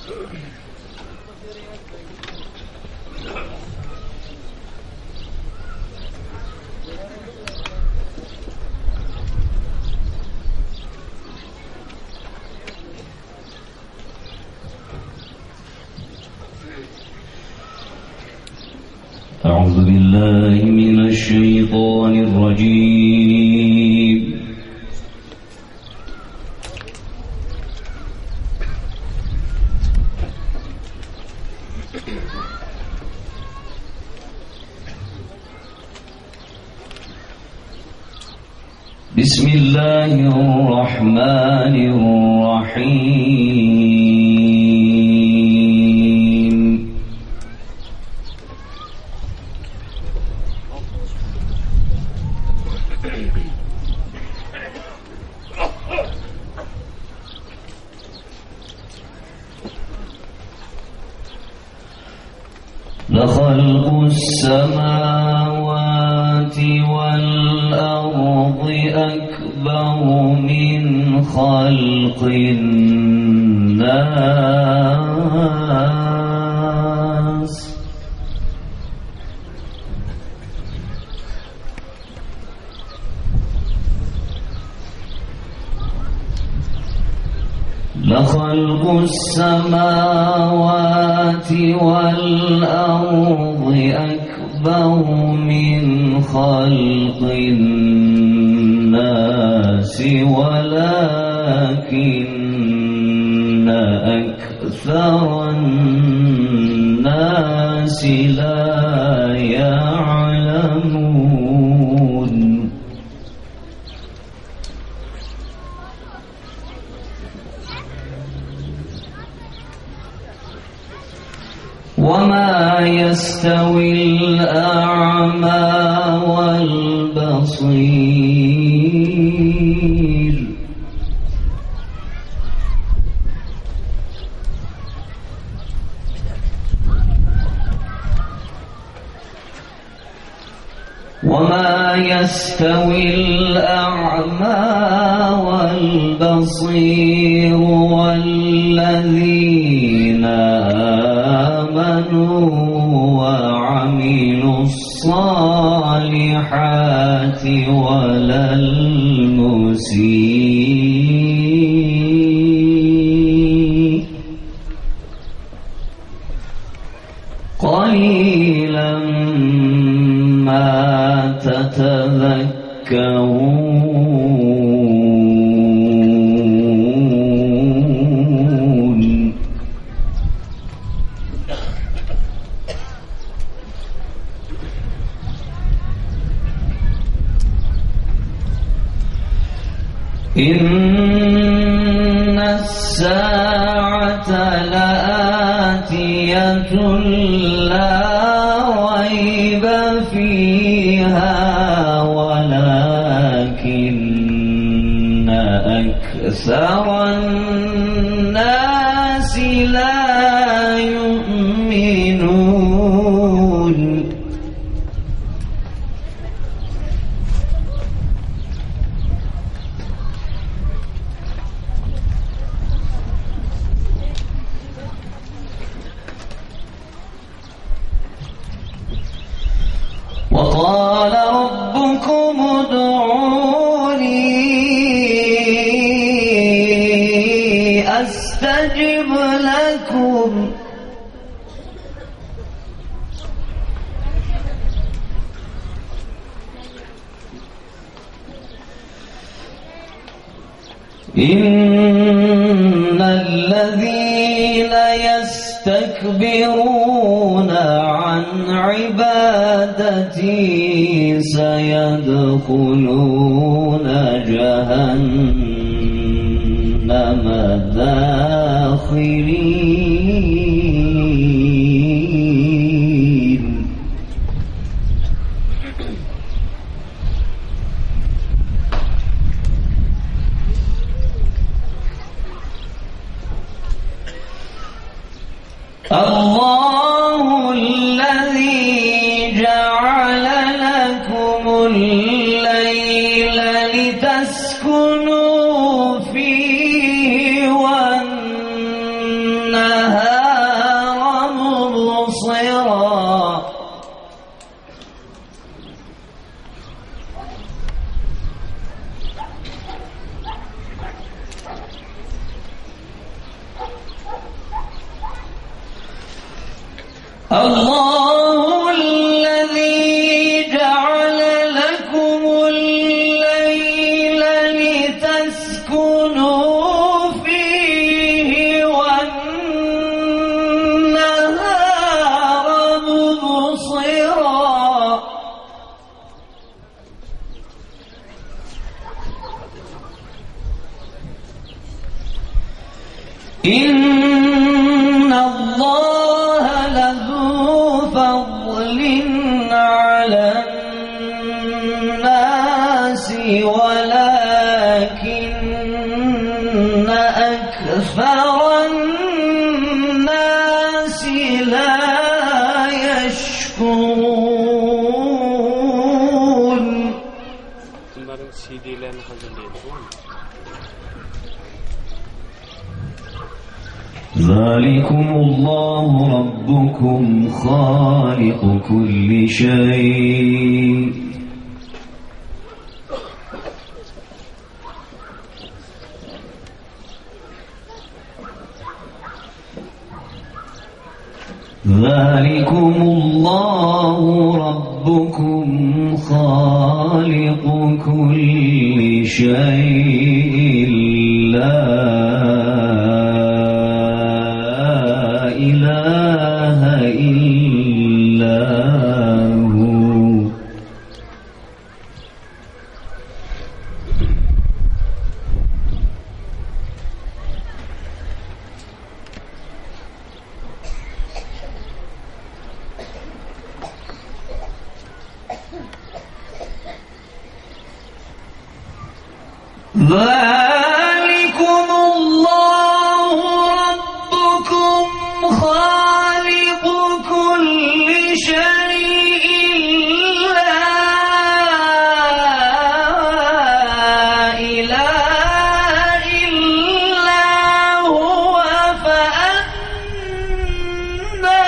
أعوذ بالله من الشيطان الرجيم. بسم الله الرحمن الرحيم. لخلق السماوات والأرض أكبر من خلق الناس لخلق السماوات والأرض أكبر من خلق الناس ولكن أكثر الناس لا يعلمون. وما يستوي الأعمى والبصير وما يستوي الأعمى والبصير والذين آمنوا وعملوا الصالحات ولا المسيء قليلا ما تتذكرون. إن الساعة لآتية لا ريب فيها ولكن أكثر الناس لا يؤمنون. وقال ربكم ادعوني أستجب لكم إن الذين يستكبرون عن عبادتي سيدخلون جهنم داخرين. الله الذي جعل لكم الليل لتسكنوا فيه والنهار الله الذي جعل لكم الليل لتسكنوا فيه والنهار مبصرا إن الله لذو فضل على الناس ولكن أكثر الناس لا يشكرون. ذلكم الله ربكم خالق كل شيء ذلكم الله ربكم خالق كل شيء لا إله إلا هو. ذلكم الله ربكم خالق كل شيء لا إله إلا هو فأنى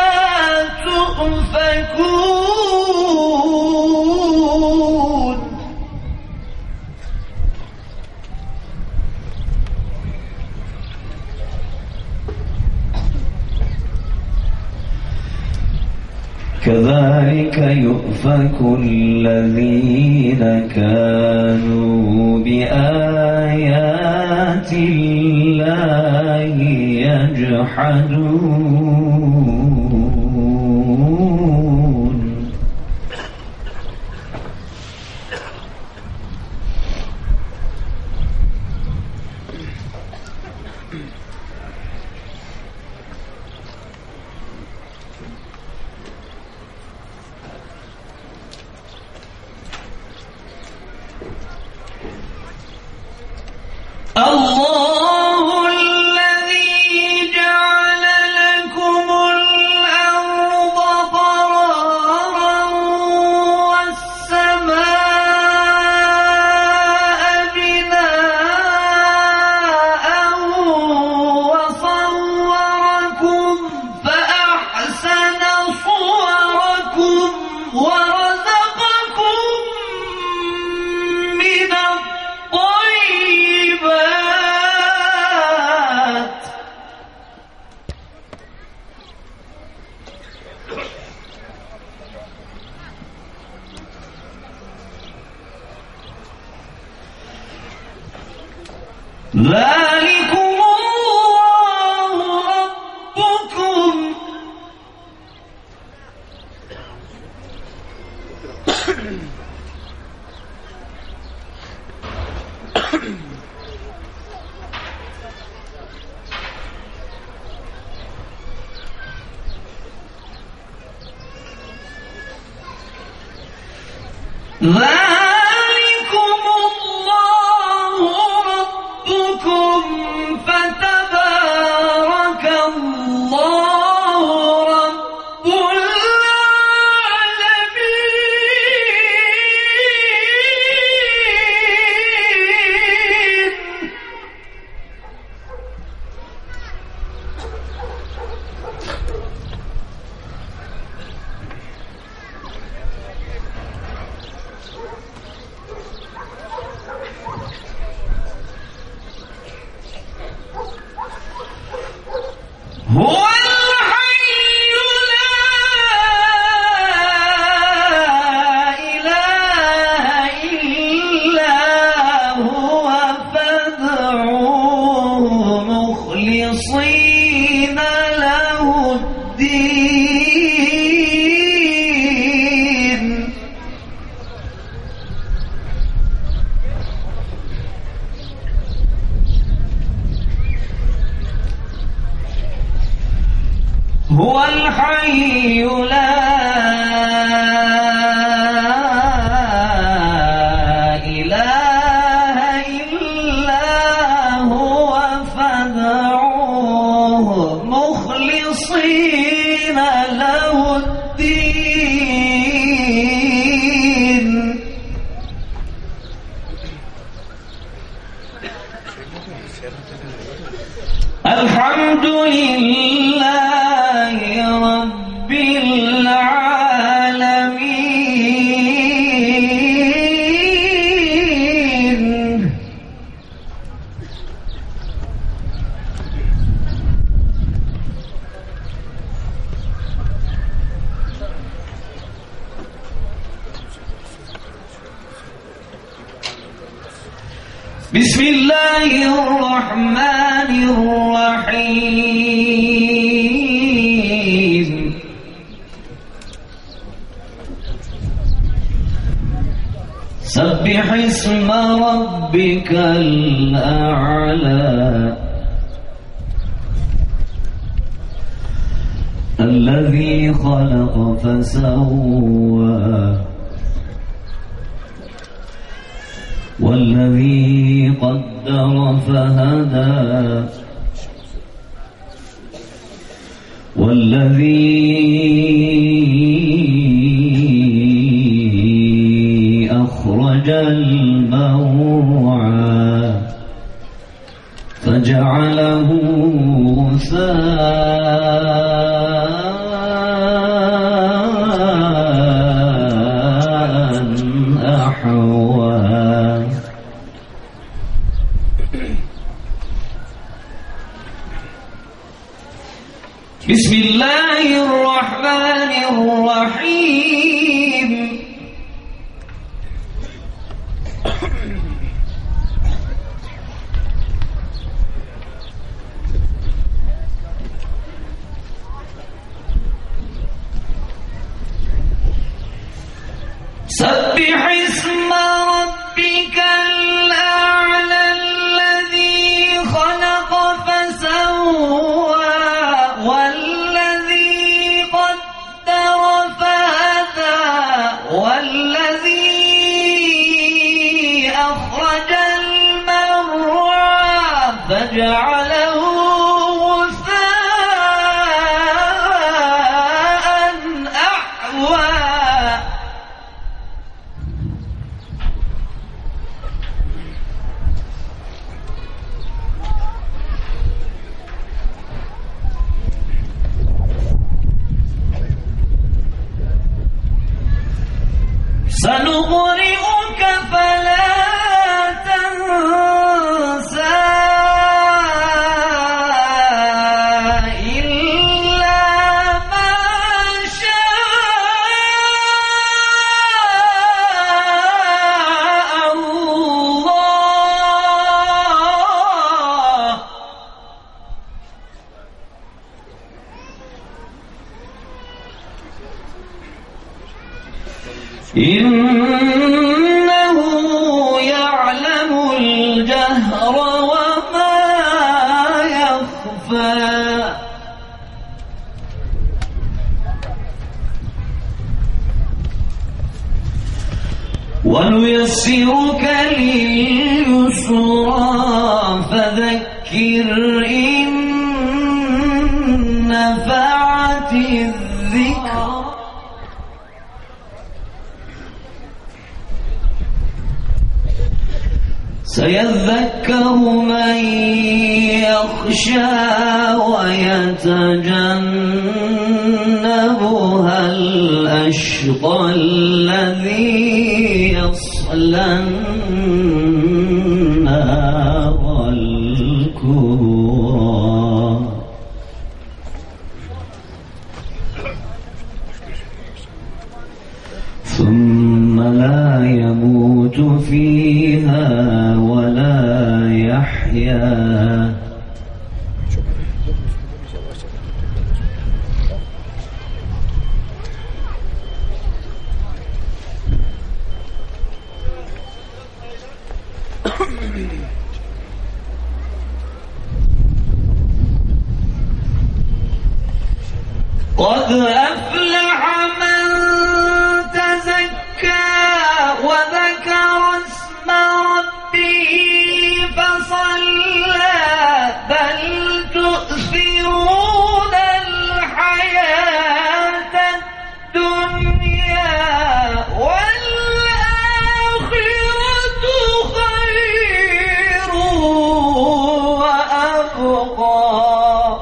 تؤفكون. كذلك يؤفك الذين كانوا بآيات الله يجحدون. الله الذي جعل لكم الأرض قرارا والسماء بناء وصوركم فأحسن صوركم ورزقكم من الطيبات. ذلكم الله ربكم ذلكم الله ربكم فتبارك الله رب العالمين. هو الحي لا مخلصين له الدين هو الحي لا إله إلا هو فادعوه مخلصين له الدين الحمد لله رب العالمين بسم الله الرحمن الرحيم سبح اسم ربك الأعلى الذي خلق فسوى والذي قدر فهدى والذي أخرج المرعى فجعله غثاء أحوى بسم الله الرحمن الرحيم سبح اسم ربك الأعلى الذي خلق فسوى والذي قدر فهدى والذي أخرج المرعى فجعله غثاء أحوى سنقرئك فلا تنسى إلا ما شاء الله إنه يعلم الجهر وما يخفى ونيسرك لليسرى فذكر إن نفعت الذكر سيذكر من يخشى ويتجنبها الأشقى الذي يصلى النار الكبرى ثم لا يموت فيها ولا يحيا قد أفلح من تزكى وذكر اسم ربه فصلى بل تؤثرون الحياة الدنيا والآخرة خير وأبقى.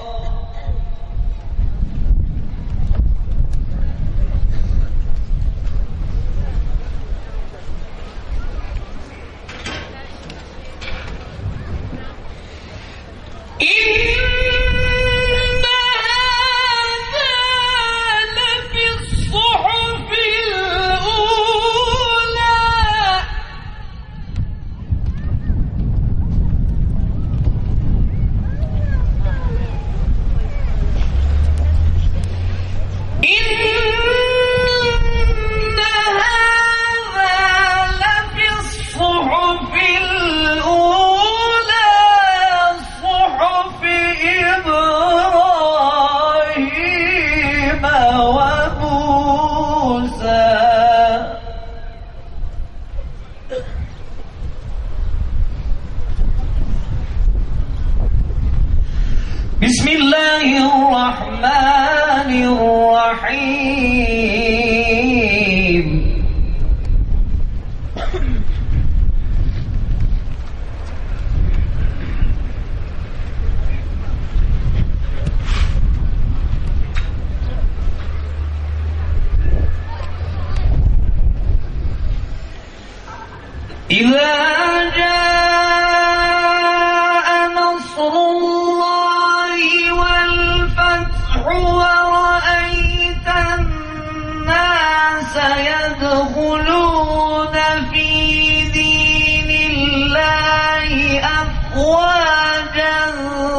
بسم الله الرحمن الرحيم. إذا جاء نصر الله والفتح ورأيت الناس يدخلون في دين الله أفواجا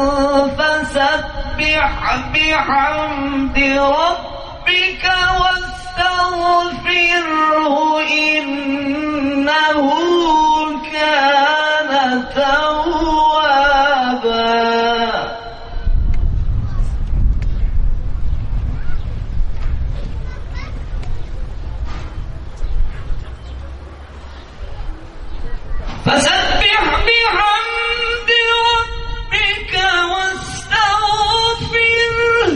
فسبح بحمد ربك واستغفره إنه كان توابا. فسبح بحمد ربك واستغفره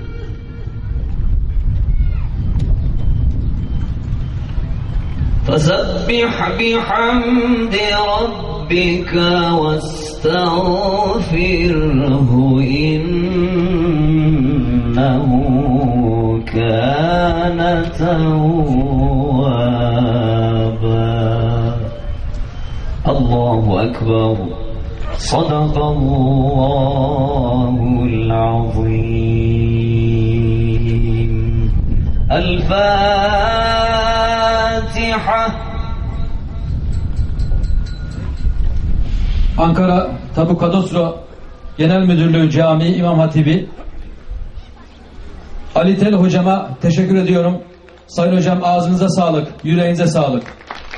فسبح بحمد ربك واستغفره إنه كان توابا. الله أكبر. صدق الله العظيم. الفاتحة. Ankara Tabu Kadastro Genel Müdürlüğü Cami İmam Hatibi Ali Tel hocama teşekkür ediyorum. Sayın hocam ağzınıza sağlık, yüreğinize sağlık.